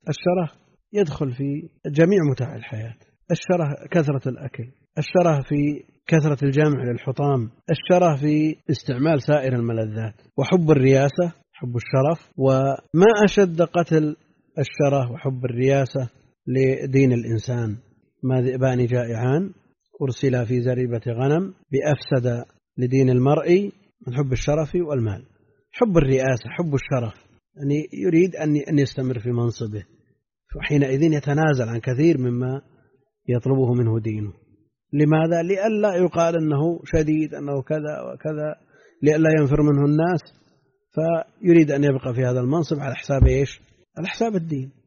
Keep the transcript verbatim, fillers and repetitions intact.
الشره يدخل في جميع متاع الحياة. الشره كثرة الأكل، الشره في كثرة الجمع للحطام، الشره في استعمال سائر الملذات، وحب الرياسة، حب الشرف. وما أشد قتل الشره وحب الرياسة لدين الإنسان. ما ذئبان جائعان أرسلا في زريبة غنم بأفسد لدين المرء من حب الشرف والمال. حب الرئاسة، حب الشرف، يعني يريد أن يستمر في منصبه، وحينئذ يتنازل عن كثير مما يطلبه منه دينه. لماذا؟ لئلا يقال أنه شديد، أنه كذا وكذا، لئلا ينفر منه الناس، فيريد أن يبقى في هذا المنصب على حساب إيش؟ على حساب الدين.